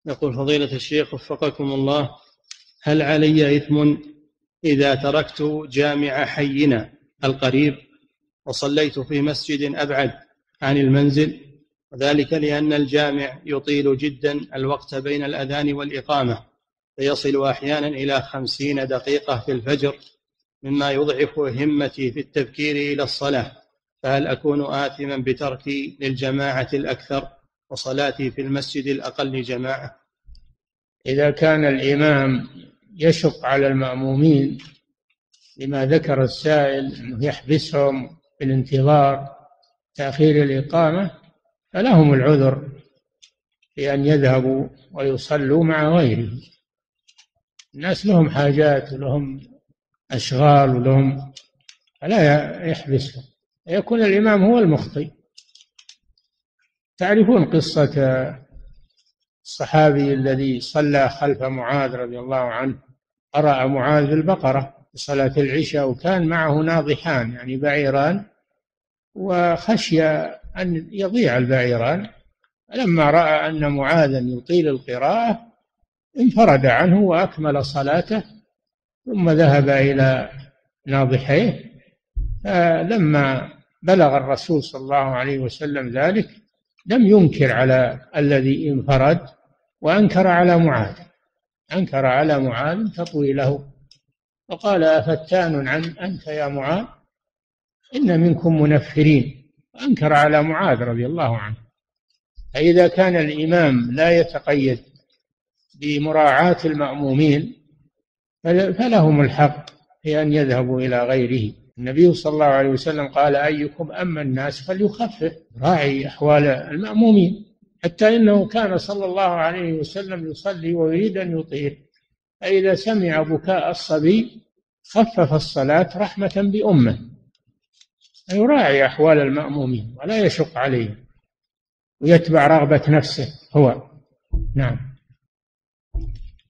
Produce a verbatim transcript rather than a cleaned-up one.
يقول فضيلة الشيخ وفقكم الله، هل علي إثم إذا تركت جامع حينا القريب وصليت في مسجد أبعد عن المنزل، وذلك لأن الجامع يطيل جدا الوقت بين الأذان والإقامة فيصل أحيانا إلى خمسين دقيقة في الفجر، مما يضعف همتي في التبكير إلى الصلاة، فهل أكون آثما بتركي للجماعة الأكثر وصلاتي في المسجد الأقل جماعة؟ إذا كان الإمام يشق على المأمومين لما ذكر السائل أنه يحبسهم بالانتظار تأخير الإقامة، فلهم العذر بأن يذهبوا ويصلوا مع غيره. الناس لهم حاجات ولهم أشغال ولهم، فلا يحبسهم، يكون الإمام هو المخطئ. تعرفون قصة الصحابي الذي صلى خلف معاذ رضي الله عنه، قرأ معاذ البقرة في صلاة العشاء وكان معه ناضحان يعني بعيران، وخشي أن يضيع البعيران، فلما رأى أن معاذا يطيل القراءة انفرد عنه وأكمل صلاته، ثم ذهب إلى ناضحيه. فلما بلغ الرسول صلى الله عليه وسلم ذلك لم ينكر على الذي انفرد، وأنكر على معاذ، أنكر على معاذ تطويله، وقال أفتان عن أنت يا معاذ إن منكم منفرين، وأنكر على معاذ رضي الله عنه. فإذا كان الإمام لا يتقيد بمراعاة المأمومين فلهم الحق في أن يذهبوا إلى غيره. النبي صلى الله عليه وسلم قال أيكم أما الناس فليخفف، راعي أحوال المأمومين، حتى إنه كان صلى الله عليه وسلم يصلي ويريد أن يطيل، فإذا سمع بكاء الصبي خفف الصلاة رحمة بأمه، يراعي أحوال المأمومين ولا يشق عليهم ويتبع رغبة نفسه هو. نعم.